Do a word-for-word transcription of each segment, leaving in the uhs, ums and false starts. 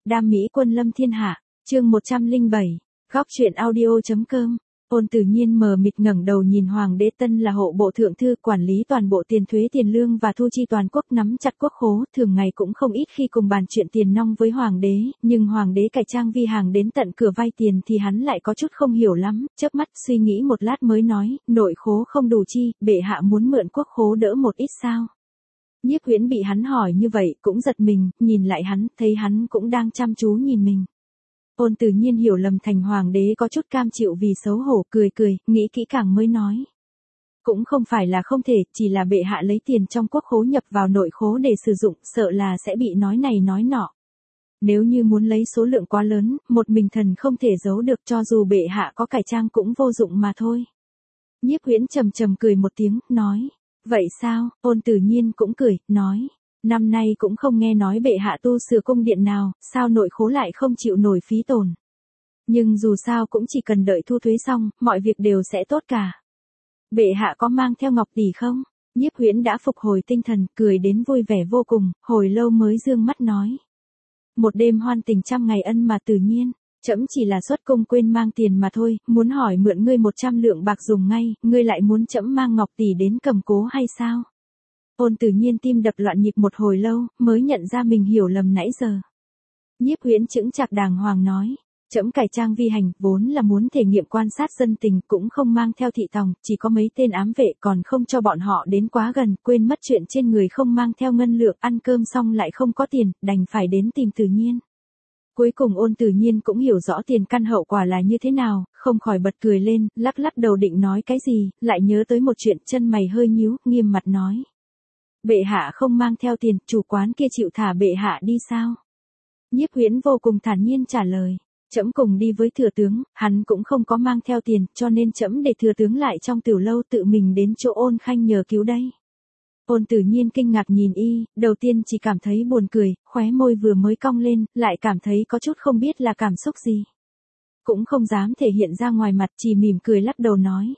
đam mỹ quân lâm thiên hạ, chương một trăm lẻ bảy, góc truyện audio.com. Ôn Tử Nhiên mờ mịt ngẩng đầu nhìn Hoàng đế Tân là hộ bộ thượng thư quản lý toàn bộ tiền thuế tiền lương và thu chi toàn quốc, nắm chặt quốc khố, thường ngày cũng không ít khi cùng bàn chuyện tiền nong với Hoàng đế, nhưng Hoàng đế cải trang vi hàng đến tận cửa vay tiền thì hắn lại có chút không hiểu lắm, chớp mắt suy nghĩ một lát mới nói, nội khố không đủ chi, bệ hạ muốn mượn quốc khố đỡ một ít sao? Nhiếp Huyễn bị hắn hỏi như vậy cũng giật mình, nhìn lại hắn, thấy hắn cũng đang chăm chú nhìn mình. Ôn Tử Nhiên hiểu lầm thành Hoàng đế có chút cam chịu vì xấu hổ, cười cười, nghĩ kỹ càng mới nói. Cũng không phải là không thể, chỉ là bệ hạ lấy tiền trong quốc khố nhập vào nội khố để sử dụng, sợ là sẽ bị nói này nói nọ. Nếu như muốn lấy số lượng quá lớn, một mình thần không thể giấu được, cho dù bệ hạ có cải trang cũng vô dụng mà thôi. Nhiếp Huyễn trầm trầm cười một tiếng, nói. Vậy sao? Ôn Tử Nhiên cũng cười, nói. Năm nay cũng không nghe nói bệ hạ tu sửa cung điện nào, sao nội khố lại không chịu nổi phí tổn. Nhưng dù sao cũng chỉ cần đợi thu thuế xong, mọi việc đều sẽ tốt cả. Bệ hạ có mang theo ngọc tỷ không? Nhiếp Huyễn đã phục hồi tinh thần, cười đến vui vẻ vô cùng, hồi lâu mới dương mắt nói. Một đêm hoan tình trăm ngày ân mà Tử Nhiên, trẫm chỉ là xuất cung quên mang tiền mà thôi, muốn hỏi mượn ngươi một trăm lượng bạc dùng ngay, ngươi lại muốn trẫm mang ngọc tỷ đến cầm cố hay sao? Ôn Tử Nhiên tim đập loạn nhịp một hồi lâu, mới nhận ra mình hiểu lầm nãy giờ. Nhiếp Huyễn chững chạc đàng hoàng nói, trẫm cải trang vi hành, vốn là muốn thể nghiệm quan sát dân tình, cũng không mang theo thị tòng, chỉ có mấy tên ám vệ, còn không cho bọn họ đến quá gần, quên mất chuyện trên người không mang theo ngân lượng, ăn cơm xong lại không có tiền, đành phải đến tìm Tử Nhiên. Cuối cùng Ôn Tử Nhiên cũng hiểu rõ tiền căn hậu quả là như thế nào, không khỏi bật cười lên, lắc lắc đầu định nói cái gì, lại nhớ tới một chuyện, chân mày hơi nhíu, nghiêm mặt nói. Bệ hạ không mang theo tiền, chủ quán kia chịu thả bệ hạ đi sao? Nhiếp Huyễn vô cùng thản nhiên trả lời, trẫm cùng đi với thừa tướng, hắn cũng không có mang theo tiền, cho nên trẫm để thừa tướng lại trong tiểu lâu tự mình đến chỗ Ôn Khanh nhờ cứu đây. Ôn Tử Nhiên kinh ngạc nhìn y, đầu tiên chỉ cảm thấy buồn cười, khóe môi vừa mới cong lên, lại cảm thấy có chút không biết là cảm xúc gì. Cũng không dám thể hiện ra ngoài mặt, chỉ mỉm cười lắc đầu nói.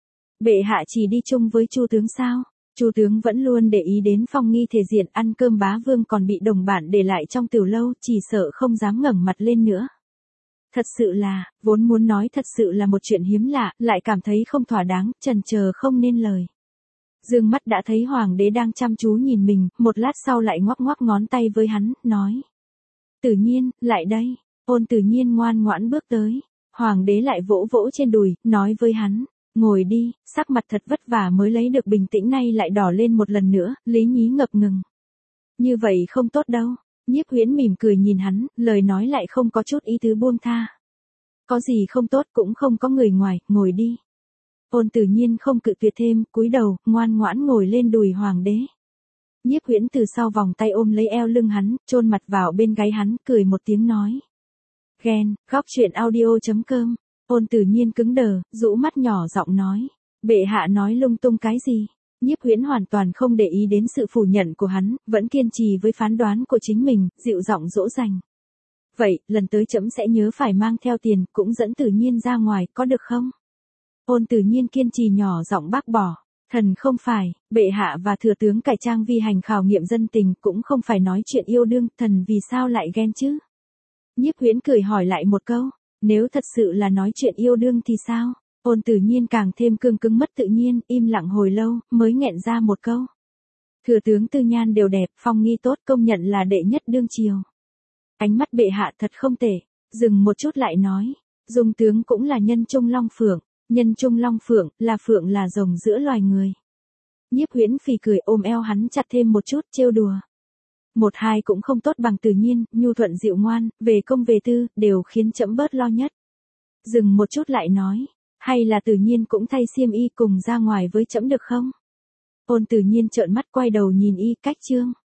Bệ hạ chỉ đi chung với Chu tướng sao? Chu tướng vẫn luôn để ý đến phong nghi thể diện, ăn cơm bá vương còn bị đồng bạn để lại trong tiểu lâu, chỉ sợ không dám ngẩng mặt lên nữa. Thật sự là, vốn muốn nói thật sự là một chuyện hiếm lạ, lại cảm thấy không thỏa đáng, chần chờ không nên lời. Dương mắt đã thấy Hoàng đế đang chăm chú nhìn mình, một lát sau lại ngoắc ngoắc ngón tay với hắn, nói. Tử Nhiên, lại đây. Ôn Tử Nhiên ngoan ngoãn bước tới. Hoàng đế lại vỗ vỗ trên đùi, nói với hắn. Ngồi đi, sắc mặt thật vất vả mới lấy được bình tĩnh nay lại đỏ lên một lần nữa, Lý Nhí ngập ngừng. Như vậy không tốt đâu. Nhiếp Huyễn mỉm cười nhìn hắn, lời nói lại không có chút ý tứ buông tha. Có gì không tốt cũng không có người ngoài, ngồi đi. Ôn Tử Nhiên không cự tuyệt thêm, cúi đầu, ngoan ngoãn ngồi lên đùi Hoàng đế. Nhiếp Huyễn từ sau vòng tay ôm lấy eo lưng hắn, chôn mặt vào bên gáy hắn, cười một tiếng nói. Ghen, góc truyện audio.com. Ôn Tử Nhiên cứng đờ, rũ mắt nhỏ giọng nói. Bệ hạ nói lung tung cái gì? Nhiếp Huyễn hoàn toàn không để ý đến sự phủ nhận của hắn, vẫn kiên trì với phán đoán của chính mình, dịu giọng dỗ dành. Vậy, lần tới trẫm sẽ nhớ phải mang theo tiền, cũng dẫn Tử Nhiên ra ngoài, có được không? Ôn Tử Nhiên kiên trì nhỏ giọng bác bỏ. Thần không phải, bệ hạ và thừa tướng cải trang vi hành khảo nghiệm dân tình, cũng không phải nói chuyện yêu đương, thần vì sao lại ghen chứ? Nhiếp Huyễn cười hỏi lại một câu. Nếu thật sự là nói chuyện yêu đương thì sao? Ôn Tử Nhiên càng thêm cương cứng mất tự nhiên, im lặng hồi lâu, mới nghẹn ra một câu. Thừa tướng tư nhan đều đẹp, phong nghi tốt, công nhận là đệ nhất đương triều. Ánh mắt bệ hạ thật không tệ, dừng một chút lại nói. Dung tướng cũng là nhân trung long phượng, nhân trung long phượng, là phượng là rồng giữa loài người. Nhiếp Huyễn phì cười ôm eo hắn chặt thêm một chút, trêu đùa. Một hai cũng không tốt bằng Tử Nhiên, nhu thuận dịu ngoan, về công về tư, đều khiến trẫm bớt lo nhất. Dừng một chút lại nói, hay là Tử Nhiên cũng thay xiêm y cùng ra ngoài với trẫm được không? Ôn Tử Nhiên trợn mắt quay đầu nhìn y, cách chương.